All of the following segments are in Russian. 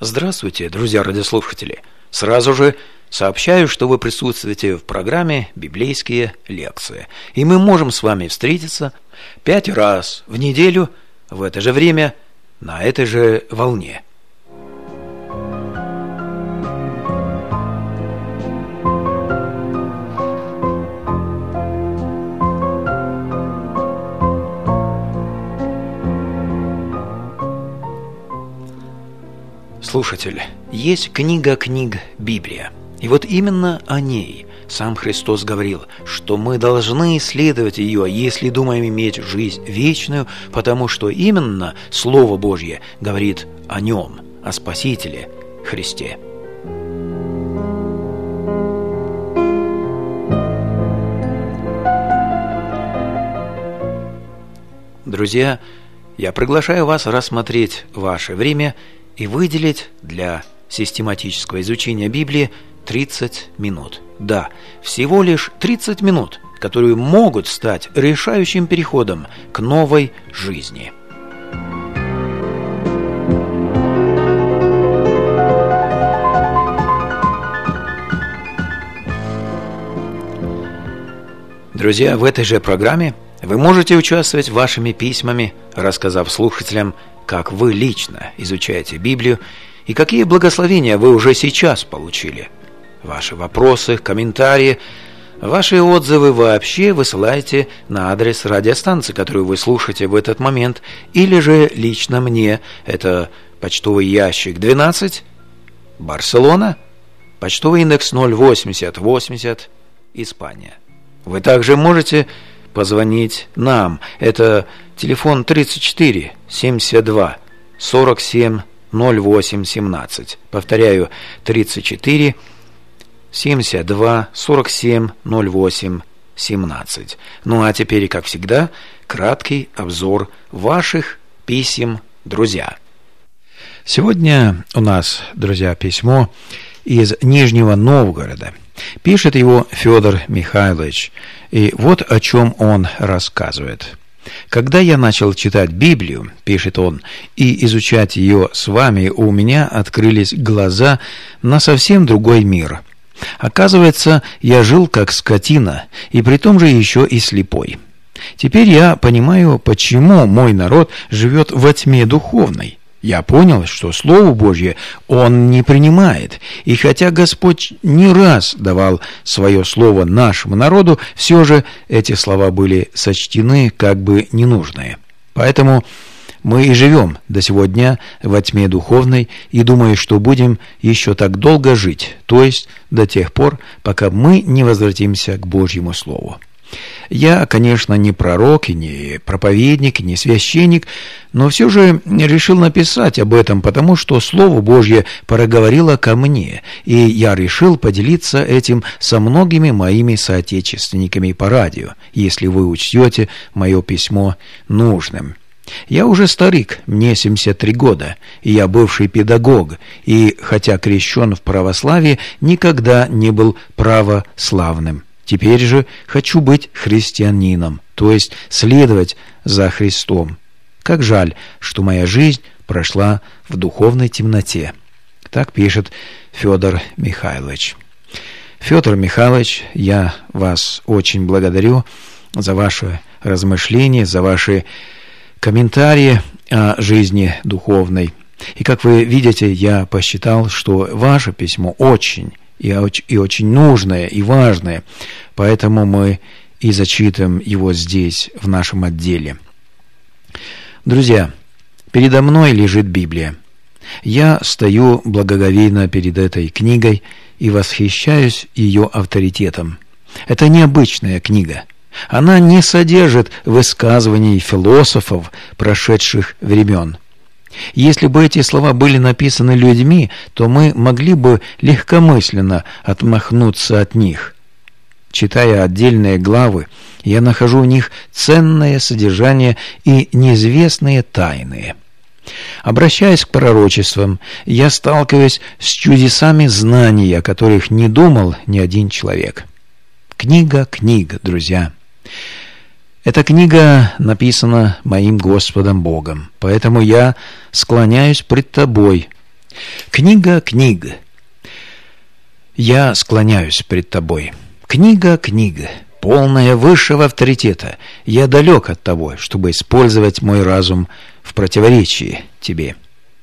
Здравствуйте, друзья радиослушатели! Сразу же сообщаю, что вы присутствуете в программе «Библейские лекции». И мы можем с вами встретиться 5 раз в неделю в это же время на этой же волне. Слушатель, есть книга книг Библия. И вот именно о ней сам Христос говорил, что мы должны исследовать ее, если думаем иметь жизнь вечную, потому что именно Слово Божье говорит о нем, о Спасителе Христе. Друзья, я приглашаю вас рассмотреть ваше время и выделить для систематического изучения Библии 30 минут. Да, всего лишь 30 минут, которые могут стать решающим переходом к новой жизни. Друзья, в этой же программе вы можете участвовать вашими письмами, рассказав слушателям, как вы лично изучаете Библию и какие благословения вы уже сейчас получили. Ваши вопросы, комментарии, ваши отзывы вообще высылайте на адрес радиостанции, которую вы слушаете в этот момент, или же лично мне. Это почтовый ящик 12, Барселона, почтовый индекс 08080, Испания. Вы также можете позвонить нам. Это телефон 34 72 47 08 17. Повторяю, 34 72 47 08 17. Ну а теперь, как всегда, краткий обзор ваших писем, друзья. Сегодня у нас, друзья, письмо из Нижнего Новгорода. Пишет его Федор Михайлович, и вот о чем он рассказывает. «Когда я начал читать Библию, — пишет он, — и изучать ее с вами, у меня открылись глаза на совсем другой мир. Оказывается, я жил как скотина, и при том же еще и слепой. Теперь я понимаю, почему мой народ живет во тьме духовной. Я понял, что Слово Божье он не принимает, и хотя Господь не раз давал свое слово нашему народу, все же эти слова были сочтены как бы ненужные. Поэтому мы и живем до сего дня во тьме духовной, и думаю, что будем еще так долго жить, то есть до тех пор, пока мы не возвратимся к Божьему Слову. Я, конечно, не пророк, и не проповедник, и не священник, но все же решил написать об этом, потому что Слово Божье проговорило ко мне, и я решил поделиться этим со многими моими соотечественниками по радио, если вы учтете мое письмо нужным. Я уже старик, мне 73 года, и я бывший педагог, и, хотя крещен в православии, никогда не был православным. Теперь же хочу быть христианином, то есть следовать за Христом. Как жаль, что моя жизнь прошла в духовной темноте». Так пишет Федор Михайлович. Федор Михайлович, я вас очень благодарю за ваши размышления, за ваши комментарии о жизни духовной. И как вы видите, я посчитал, что ваше письмо очень нужное и важное, поэтому мы и зачитываем его здесь, в нашем отделе. Друзья, передо мной лежит Библия. Я стою благоговейно перед этой книгой и восхищаюсь ее авторитетом. Это необычная книга. Она не содержит высказываний философов прошедших времен. Если бы эти слова были написаны людьми, то мы могли бы легкомысленно отмахнуться от них. Читая отдельные главы, я нахожу в них ценное содержание и неизвестные тайны. Обращаясь к пророчествам, я сталкиваюсь с чудесами знаний, о которых не думал ни один человек. Книга книг, друзья. Эта книга написана моим Господом Богом, поэтому я склоняюсь пред Тобой, Книга книг. Я склоняюсь пред тобой. Книга книг, полная высшего авторитета. Я далек от того, чтобы использовать мой разум в противоречии тебе.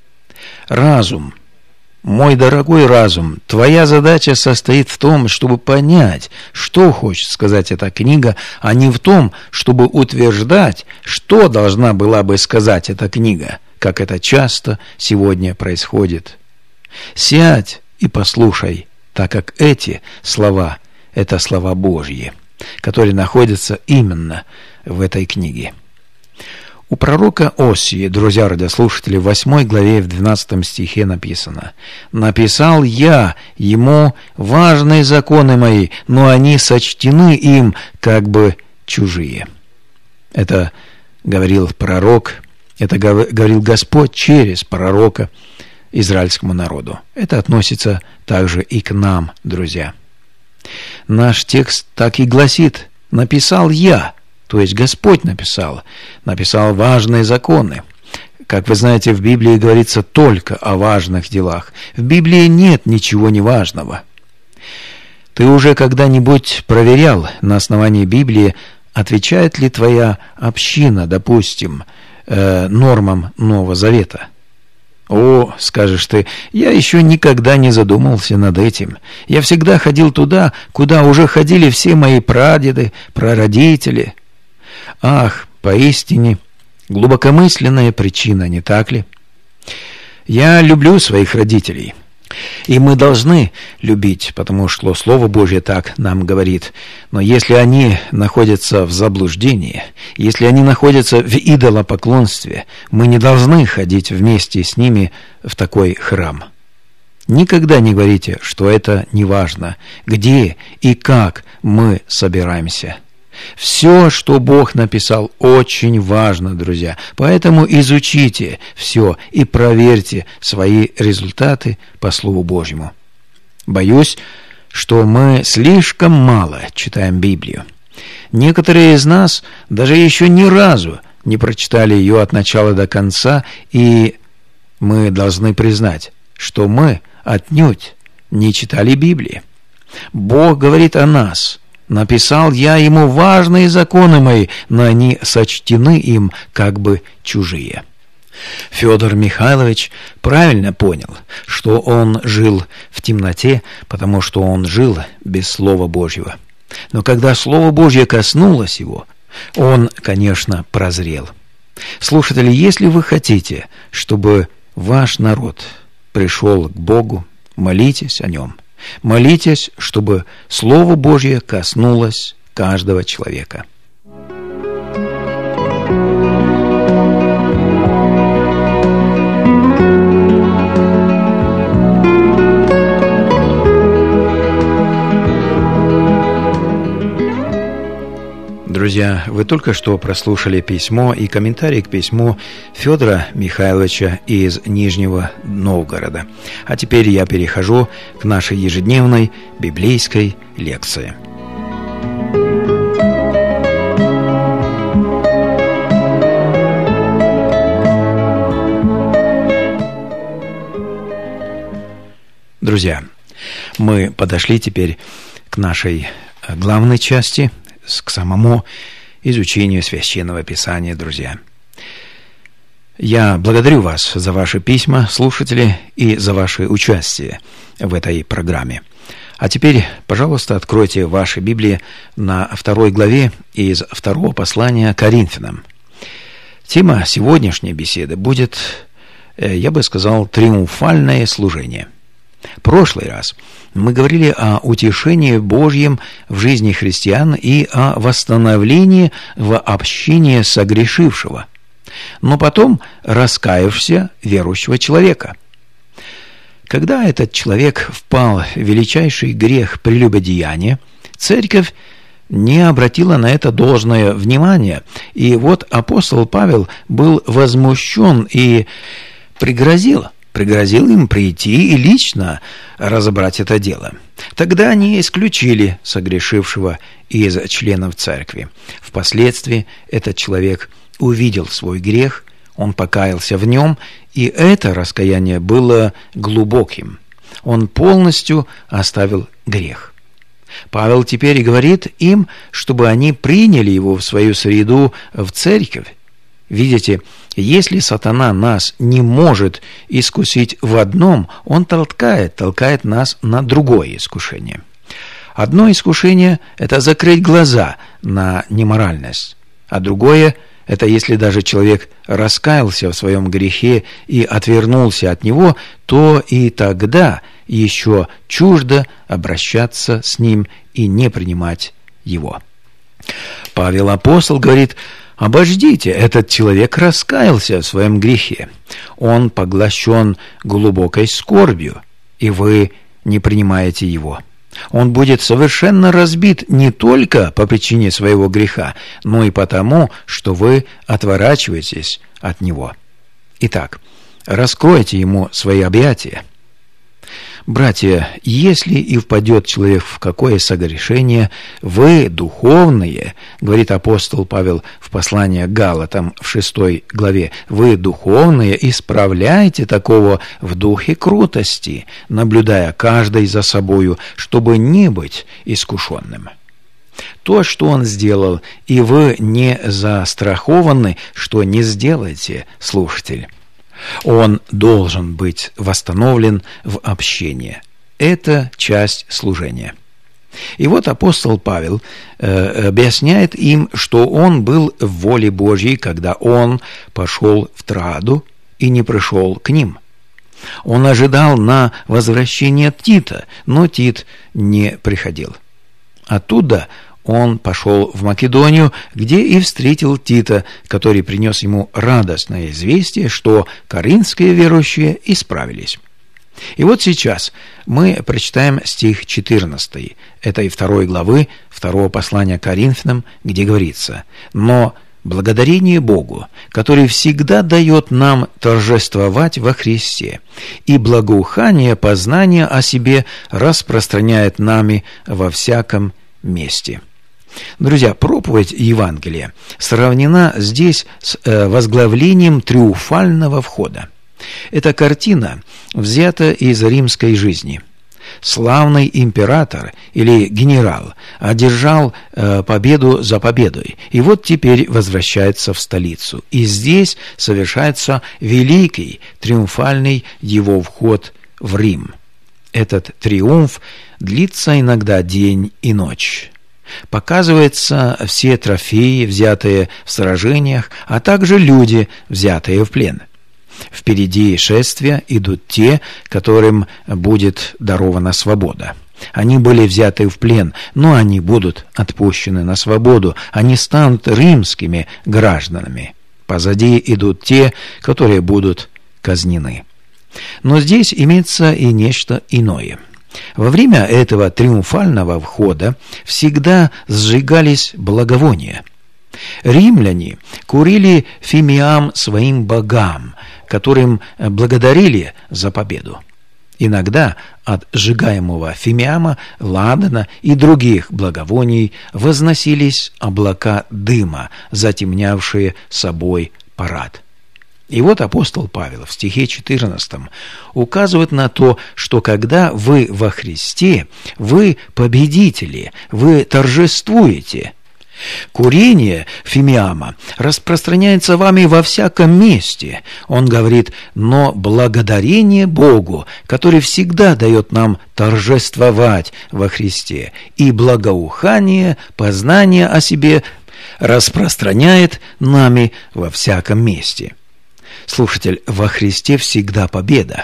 Разум. Мой дорогой разум, твоя задача состоит в том, чтобы понять, что хочет сказать эта книга, а не в том, чтобы утверждать, что должна была бы сказать эта книга, как это часто сегодня происходит. Сядь и послушай, так как эти слова – это слова Божьи, которые находятся именно в этой книге. У пророка Осии, друзья радиослушатели, в 8 главе, в 12 стихе написано: «Написал я ему важные законы мои, но они сочтены им, как бы чужие». Это говорил пророк, это говорил Господь через пророка израильскому народу. Это относится также и к нам, друзья. Наш текст так и гласит: «Написал я». То есть Господь написал важные законы. Как вы знаете, в Библии говорится только о важных делах. В Библии нет ничего неважного. Ты уже когда-нибудь проверял на основании Библии, отвечает ли твоя община, допустим, нормам Нового Завета? О, скажешь ты, я еще никогда не задумался над этим. Я всегда ходил туда, куда уже ходили все мои прадеды, прародители. Ах, поистине, глубокомысленная причина, не так ли? Я люблю своих родителей, и мы должны любить, потому что Слово Божье так нам говорит. Но если они находятся в заблуждении, если они находятся в идолопоклонстве, мы не должны ходить вместе с ними в такой храм. Никогда не говорите, что это не важно, где и как мы собираемся. Все, что Бог написал, очень важно, друзья. Поэтому изучите все и проверьте свои результаты по Слову Божьему. Боюсь, что мы слишком мало читаем Библию. Некоторые из нас даже еще ни разу не прочитали ее от начала до конца, и мы должны признать, что мы отнюдь не читали Библии. Бог говорит о нас: «Написал я ему важные законы мои, но они сочтены им, как бы чужие». Федор Михайлович правильно понял, что он жил в темноте, потому что он жил без Слова Божьего. Но когда Слово Божье коснулось его, он, конечно, прозрел. Слушатели, если вы хотите, чтобы ваш народ пришел к Богу, молитесь о нем. Молитесь, чтобы Слово Божье коснулось каждого человека. Друзья, вы только что прослушали письмо и комментарий к письму Федора Михайловича из Нижнего Новгорода. А теперь я перехожу к нашей ежедневной библейской лекции. Друзья, мы подошли теперь к нашей главной части, к самому изучению Священного Писания, друзья. Я благодарю вас за ваши письма, слушатели, и за ваше участие в этой программе. А теперь, пожалуйста, откройте ваши Библии на 2 главе из 2 послания Коринфянам. Тема сегодняшней беседы будет, я бы сказал, триумфальное служение. В прошлый раз мы говорили о утешении Божьем в жизни христиан и о восстановлении в общении согрешившего, но потом раскаявшегося верующего человека. Когда этот человек впал в величайший грех прелюбодеяния, церковь не обратила на это должное внимание, и вот апостол Павел был возмущен и пригрозил им прийти и лично разобрать это дело. Тогда они исключили согрешившего из членов церкви. Впоследствии этот человек увидел свой грех, Он покаялся в нем, и это раскаяние было глубоким. Он полностью оставил грех. Павел теперь говорит им, чтобы они приняли его в свою среду, в церковь. Видите, если сатана нас не может искусить в одном, он толкает нас на другое искушение. Одно искушение – это закрыть глаза на неморальность, а другое – это если даже человек раскаялся в своем грехе и отвернулся от него, то и тогда еще чуждо обращаться с ним и не принимать его. Павел апостол говорит: обождите, этот человек раскаялся в своем грехе. Он поглощен глубокой скорбью, и вы не принимаете его. Он будет совершенно разбит не только по причине своего греха, но и потому, что вы отворачиваетесь от него. Итак, раскройте ему свои объятия. Братья, если и впадет человек в какое согрешение, вы, духовные, говорит апостол Павел в послании к Галатам в 6 главе, вы, духовные, исправляйте такого в духе кротости, наблюдая каждый за собою, чтобы не быть искушенным. То, что он сделал, и вы не застрахованы, что не сделаете, слушатель. Он должен быть восстановлен в общении. Это часть служения. И вот апостол Павел объясняет им, что он был в воле Божьей, когда он пошел в Троаду и не пришел к ним. Он ожидал на возвращение Тита, но Тит не приходил. Оттуда он пошел в Македонию, где и встретил Тита, который принес ему радостное известие, что коринфские верующие исправились. И вот сейчас мы прочитаем стих 14 этой 2 главы 2 послания к Коринфянам, где говорится: «Но благодарение Богу, который всегда дает нам торжествовать во Христе, и благоухание познания о себе распространяет нами во всяком месте». Друзья, проповедь Евангелия сравнена здесь с возглавлением триумфального входа. Эта картина взята из римской жизни. Славный император или генерал одержал победу за победой, и вот теперь возвращается в столицу. И здесь совершается великий триумфальный его вход в Рим. Этот триумф длится иногда день и ночь. Показываются все трофеи, взятые в сражениях, а также люди, взятые в плен. Впереди шествия идут те, которым будет дарована свобода. Они были взяты в плен, но они будут отпущены на свободу. Они станут римскими гражданами. Позади идут те, которые будут казнены. Но здесь имеется и нечто иное. Во время этого триумфального входа всегда сжигались благовония. Римляне курили фимиам своим богам, которым благодарили за победу. Иногда от сжигаемого фимиама, ладана и других благовоний возносились облака дыма, затемнявшие собой парад. И вот апостол Павел в стихе 14 указывает на то, что когда вы во Христе, вы победители, вы торжествуете. Курение фимиама распространяется вами во всяком месте. Он говорит: но благодарение Богу, который всегда дает нам торжествовать во Христе, и благоухание, познание о себе распространяет нами во всяком месте. Слушатель, во Христе всегда победа.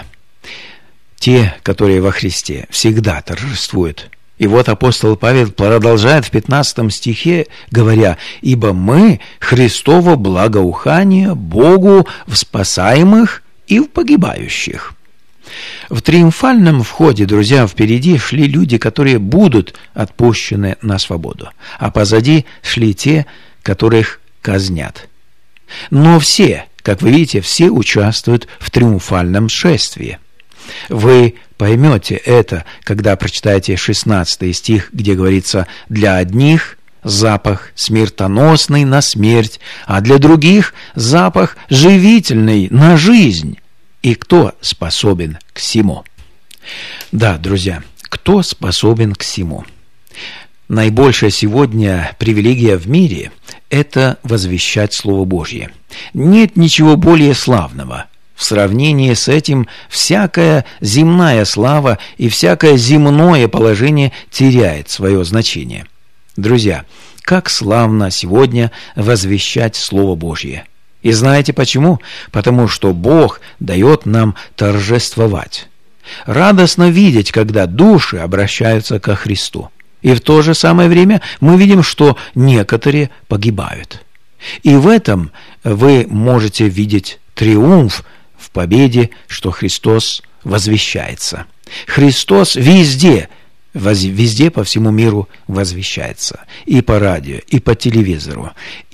Те, которые во Христе, всегда торжествуют. И вот апостол Павел продолжает в 15 стихе, говоря: «Ибо мы Христово благоухание Богу в спасаемых и в погибающих». В триумфальном входе, друзья, впереди шли люди, которые будут отпущены на свободу, а позади шли те, которых казнят. Но все, как вы видите, все участвуют в триумфальном шествии. Вы поймете это, когда прочитаете 16 стих, где говорится: «Для одних запах смертоносный на смерть, а для других запах живительный на жизнь. И кто способен к сему? Да, друзья, кто способен к сему? Наибольшая сегодня привилегия в мире – это возвещать Слово Божье. Нет ничего более славного. В сравнении с этим всякая земная слава и всякое земное положение теряет свое значение. Друзья, как славно сегодня возвещать Слово Божье. И знаете почему? Потому что Бог дает нам торжествовать. Радостно видеть, когда души обращаются ко Христу. И в то же самое время мы видим, что некоторые погибают. И в этом вы можете видеть триумф в победе, что Христос возвещается. Христос везде по всему миру возвещается. И по радио, и по телевизору,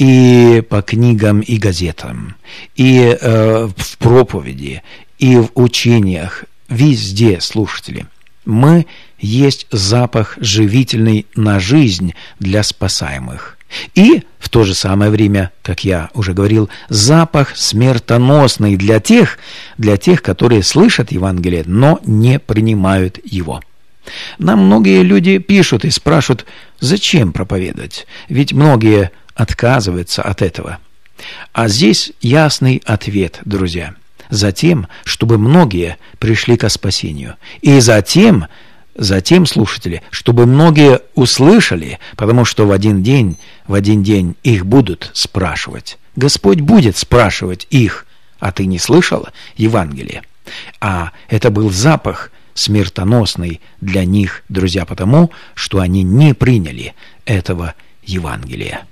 и по книгам и газетам, и в проповеди, и в учениях. Везде, слушатели. Мы есть запах живительный на жизнь для спасаемых. И в то же самое время, как я уже говорил, запах смертоносный для тех, которые слышат Евангелие, но не принимают его. Нам многие люди пишут и спрашивают, зачем проповедовать? Ведь многие отказываются от этого. А здесь ясный ответ, друзья. Затем, чтобы многие пришли ко спасению. И затем, слушатели, чтобы многие услышали, потому что в один день их будут спрашивать. Господь будет спрашивать их, а ты не слышала Евангелие? А это был запах смертоносный для них, друзья, потому что они не приняли этого Евангелия.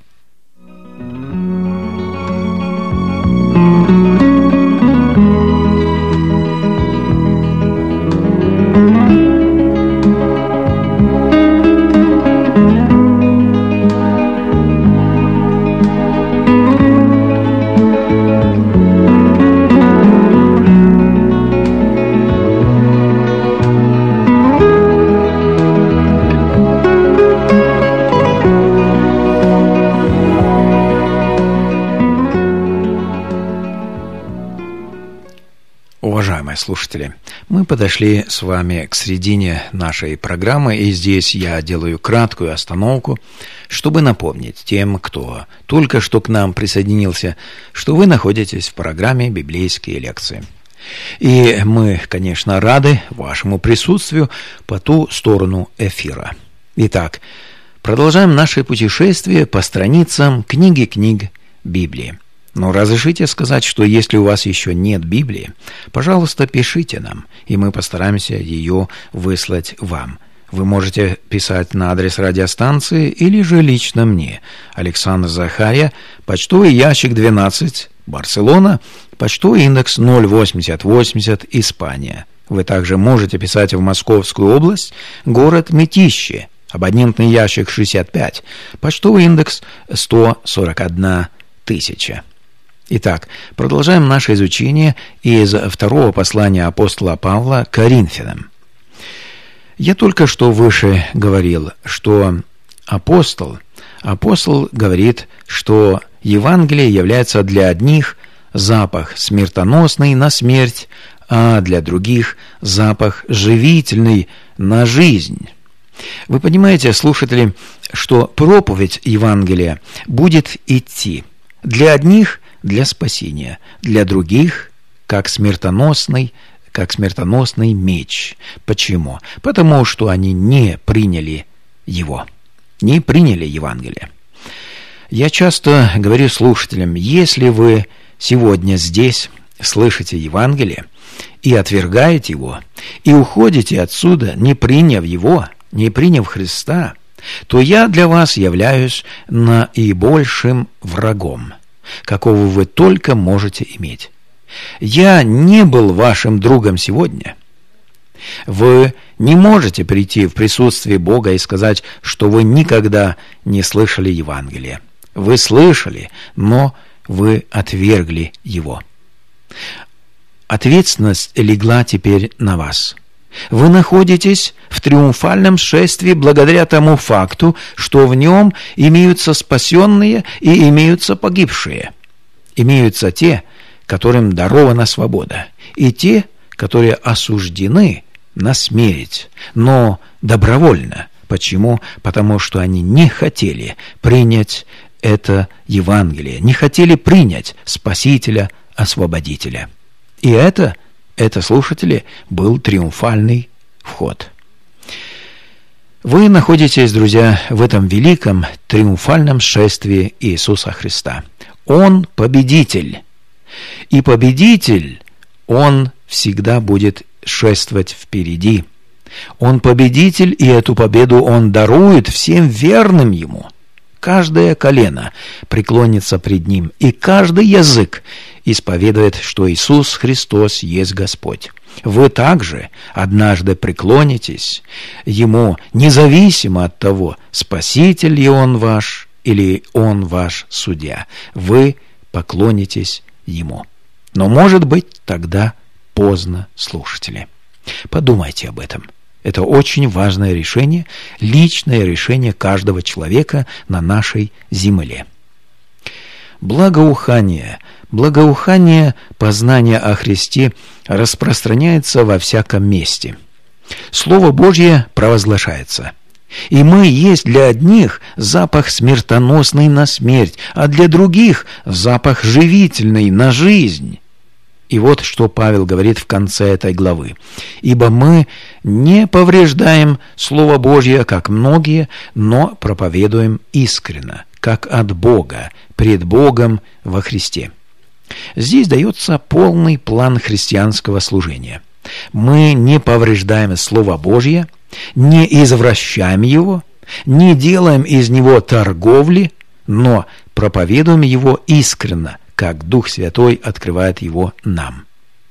Уважаемые слушатели, мы подошли с вами к середине нашей программы, и здесь я делаю краткую остановку, чтобы напомнить тем, кто только что к нам присоединился, что вы находитесь в программе «Библейские лекции». И мы, конечно, рады вашему присутствию по ту сторону эфира. Итак, продолжаем наше путешествие по страницам книги книг Библии. Но разрешите сказать, что если у вас еще нет Библии, пожалуйста, пишите нам, и мы постараемся ее выслать вам. Вы можете писать на адрес радиостанции или же лично мне. Александр Захарья, почтовый ящик 12, Барселона, почтовый индекс 08080, Испания. Вы также можете писать в Московскую область, город Мытищи, абонентный ящик 65, почтовый индекс 141 тысяча. Итак, продолжаем наше изучение из второго послания апостола Павла к Коринфянам. Я только что выше говорил, что апостол говорит, что Евангелие является для одних запах смертоносный на смерть, а для других запах живительный на жизнь. Вы понимаете, слушатели, что проповедь Евангелия будет идти для одних – для спасения, для других – как смертоносный меч. Почему? Потому что они не приняли его, не приняли Евангелие. Я часто говорю слушателям, если вы сегодня здесь слышите Евангелие и отвергаете его, и уходите отсюда, не приняв его, не приняв Христа, то я для вас являюсь наибольшим врагом, какого вы только можете иметь. Я не был вашим другом сегодня. Вы не можете прийти в присутствие Бога и сказать, что вы никогда не слышали Евангелия. Вы слышали, но вы отвергли его. Ответственность легла теперь на вас. Вы находитесь в триумфальном шествии благодаря тому факту, что в нем имеются спасенные и имеются погибшие. Имеются те, которым дарована свобода, и те, которые осуждены на смерть, но добровольно. Почему? Потому что они не хотели принять это Евангелие, не хотели принять Спасителя, Освободителя. И это, слушатели, был триумфальный вход. Вы находитесь, друзья, в этом великом триумфальном шествии Иисуса Христа. Он победитель. И победитель, он всегда будет шествовать впереди. Он победитель, и эту победу он дарует всем верным ему. Каждое колено преклонится пред ним, и каждый язык исповедует, что Иисус Христос есть Господь. Вы также однажды преклонитесь Ему, независимо от того, спаситель ли Он ваш или Он ваш судья. Вы поклонитесь Ему. Но, может быть, тогда поздно, слушатели. Подумайте об этом. Это очень важное решение, личное решение каждого человека на нашей земле. Благоухание познания о Христе распространяется во всяком месте. Слово Божье провозглашается. И мы есть для одних запах смертоносный на смерть, а для других запах живительный на жизнь. И вот что Павел говорит в конце этой главы. «Ибо мы не повреждаем Слово Божье, как многие, но проповедуем искренно, как от Бога, пред Богом во Христе». Здесь дается полный план христианского служения. Мы не повреждаем Слово Божье, не извращаем его, не делаем из него торговли, но проповедуем его искренно, как Дух Святой открывает его нам.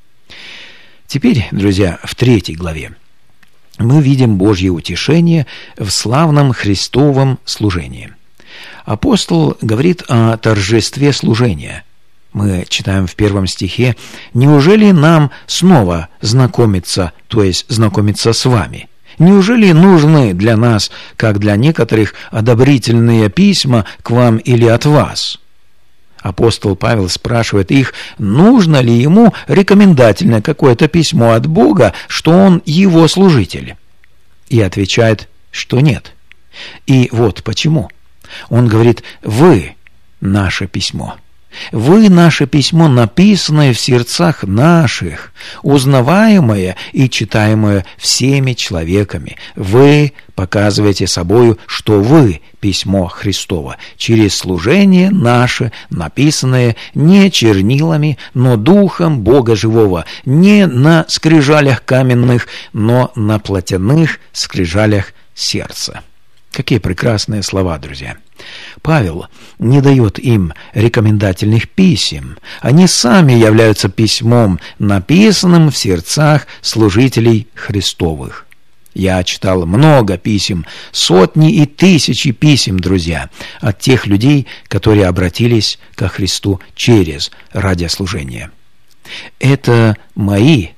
Теперь, друзья, в 3 главе мы видим Божье утешение в славном Христовом служении. Апостол говорит о торжестве служения. Мы читаем в 1 стихе: «Неужели нам снова знакомиться, то есть знакомиться с вами? Неужели нужны для нас, как для некоторых, одобрительные письма к вам или от вас?» Апостол Павел спрашивает их, нужно ли ему рекомендательное какое-то письмо от Бога, что он его служитель. И отвечает, что нет. И вот почему. Он говорит: «Вы наше письмо». Вы наше письмо, написанное в сердцах наших, узнаваемое и читаемое всеми человеками. Вы показываете собою, что вы письмо Христово, через служение наше, написанное не чернилами, но Духом Бога Живого, не на скрижалях каменных, но на плотяных скрижалях сердца». Какие прекрасные слова, друзья! Павел не дает им рекомендательных писем. Они сами являются письмом, написанным в сердцах служителей Христовых. Я читал много писем, сотни и тысячи писем, друзья, от тех людей, которые обратились ко Христу через радиослужение. Это мои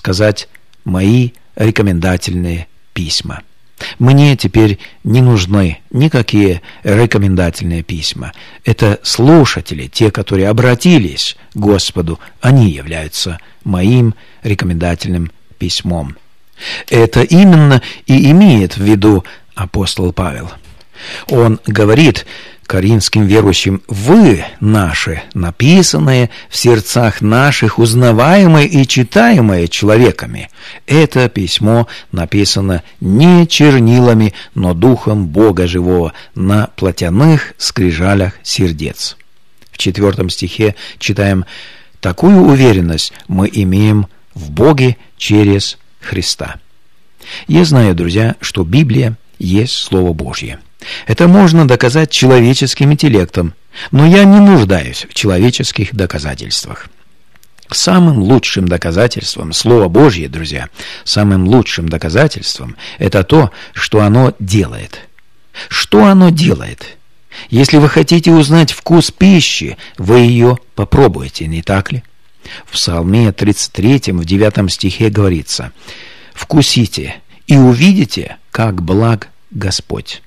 рекомендательные письма. Мне теперь не нужны никакие рекомендательные письма. Это слушатели, те, которые обратились к Господу, они являются моим рекомендательным письмом. Это именно и имеет в виду апостол Павел. Он говорит коринфским верующим: «Вы наши, написанные в сердцах наших, узнаваемые и читаемые человеками». Это письмо написано не чернилами, но Духом Бога Живого на плотяных скрижалях сердец. В 4 стихе читаем: «Такую уверенность мы имеем в Боге через Христа». Я знаю, друзья, что Библия есть Слово Божье. Это можно доказать человеческим интеллектом, но я не нуждаюсь в человеческих доказательствах. Самым лучшим доказательством Слова Божье, друзья, самым лучшим доказательством это то, что оно делает. Что оно делает? Если вы хотите узнать вкус пищи, вы ее попробуете, не так ли? В Псалме 33, в 9 стихе говорится: вкусите и увидите, как благ Господь».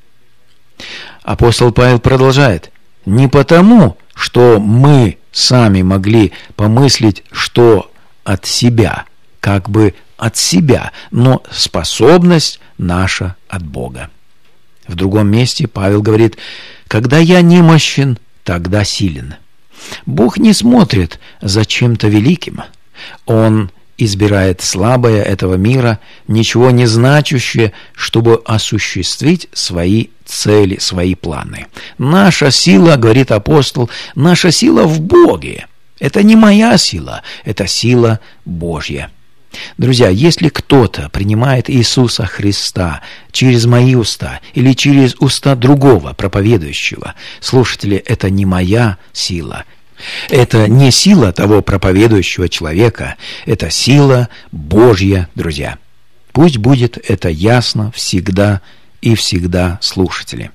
Апостол Павел продолжает: «Не потому, что мы сами могли помыслить, что от себя, как бы от себя, но способность наша от Бога». В другом месте Павел говорит: «Когда я немощен, тогда силен». Бог не смотрит за чем-то великим. Он избирает слабое этого мира, ничего не значащее, чтобы осуществить свои цели, свои планы. Наша сила, говорит апостол, наша сила в Боге. Это не моя сила, это сила Божья. Друзья, если кто-то принимает Иисуса Христа через мои уста или через уста другого проповедующего, слушатели, это не моя сила. Это не сила того проповедующего человека, это сила Божья, друзья. Пусть будет это ясно всегда и всегда, слушатели.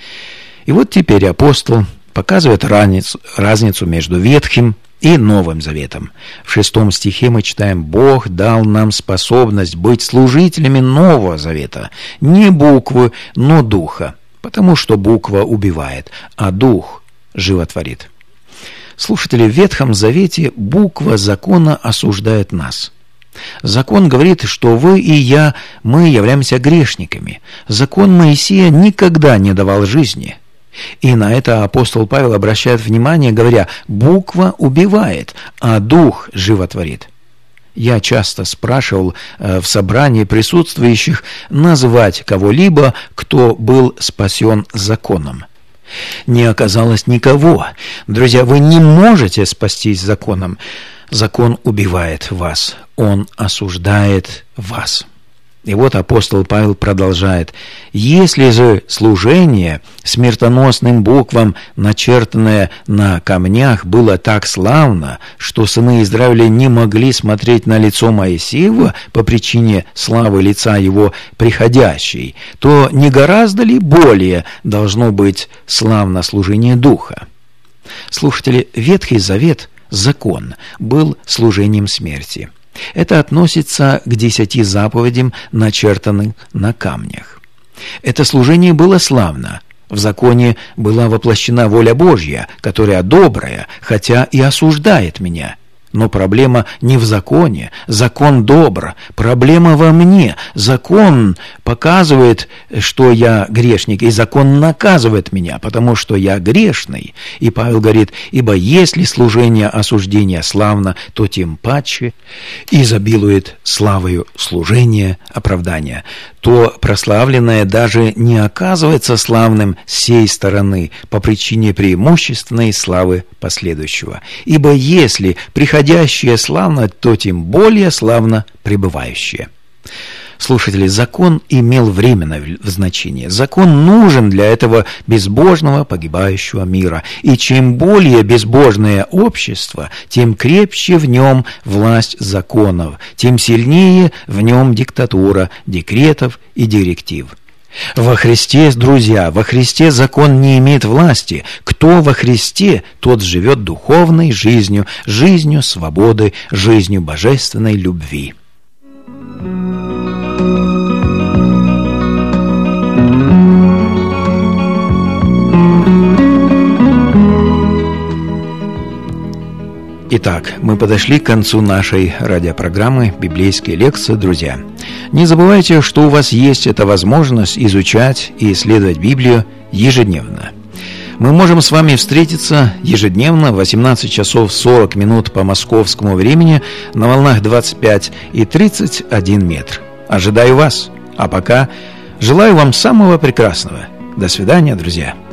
И вот теперь апостол показывает разницу между Ветхим и Новым Заветом. В 6 стихе мы читаем: «Бог дал нам способность быть служителями Нового Завета, не буквы, но духа, потому что буква убивает, а дух животворит». Слушатели, в Ветхом Завете буква закона осуждает нас. Закон говорит, что вы и я, мы являемся грешниками. Закон Моисея никогда не давал жизни. И на это апостол Павел обращает внимание, говоря: буква убивает, а дух животворит. Я часто спрашивал в собрании присутствующих назвать кого-либо, кто был спасен законом. Не оказалось никого. Друзья, вы не можете спастись законом. Закон убивает вас, он осуждает вас. И вот апостол Павел продолжает: «Если же служение смертоносным буквам, начертанное на камнях, было так славно, что сыны Израиля не могли смотреть на лицо Моисеева по причине славы лица его приходящей, то не гораздо ли более должно быть славно служение Духа?» Слушатели, Ветхий Завет, закон, был служением смерти. Это относится к 10 заповедям, начертанным на камнях. Это служение было славно. В законе была воплощена воля Божья, которая добрая, хотя и осуждает меня. Но проблема не в законе. Закон добр. Проблема во мне. Закон показывает, что я грешник, и закон наказывает меня, потому что я грешный. И Павел говорит: «Ибо если служение осуждения славно, то тем паче изобилует славою служение оправдания. То прославленное даже не оказывается славным с сей стороны по причине преимущественной славы последующего. Ибо если приходящее славно, то тем более славно пребывающее». Слушатели, закон имел временное значение. Закон нужен для этого безбожного погибающего мира. И чем более безбожное общество, тем крепче в нем власть законов, тем сильнее в нем диктатура декретов и директив. Во Христе, друзья, во Христе закон не имеет власти. Кто во Христе, тот живет духовной жизнью, жизнью свободы, жизнью божественной любви. Итак, мы подошли к концу нашей радиопрограммы «Библейские лекции», друзья. Не забывайте, что у вас есть эта возможность изучать и исследовать Библию ежедневно. Мы можем с вами встретиться ежедневно в 18 часов 40 минут по московскому времени на волнах 25 и 31 метр. Ожидаю вас. А пока желаю вам самого прекрасного. До свидания, друзья.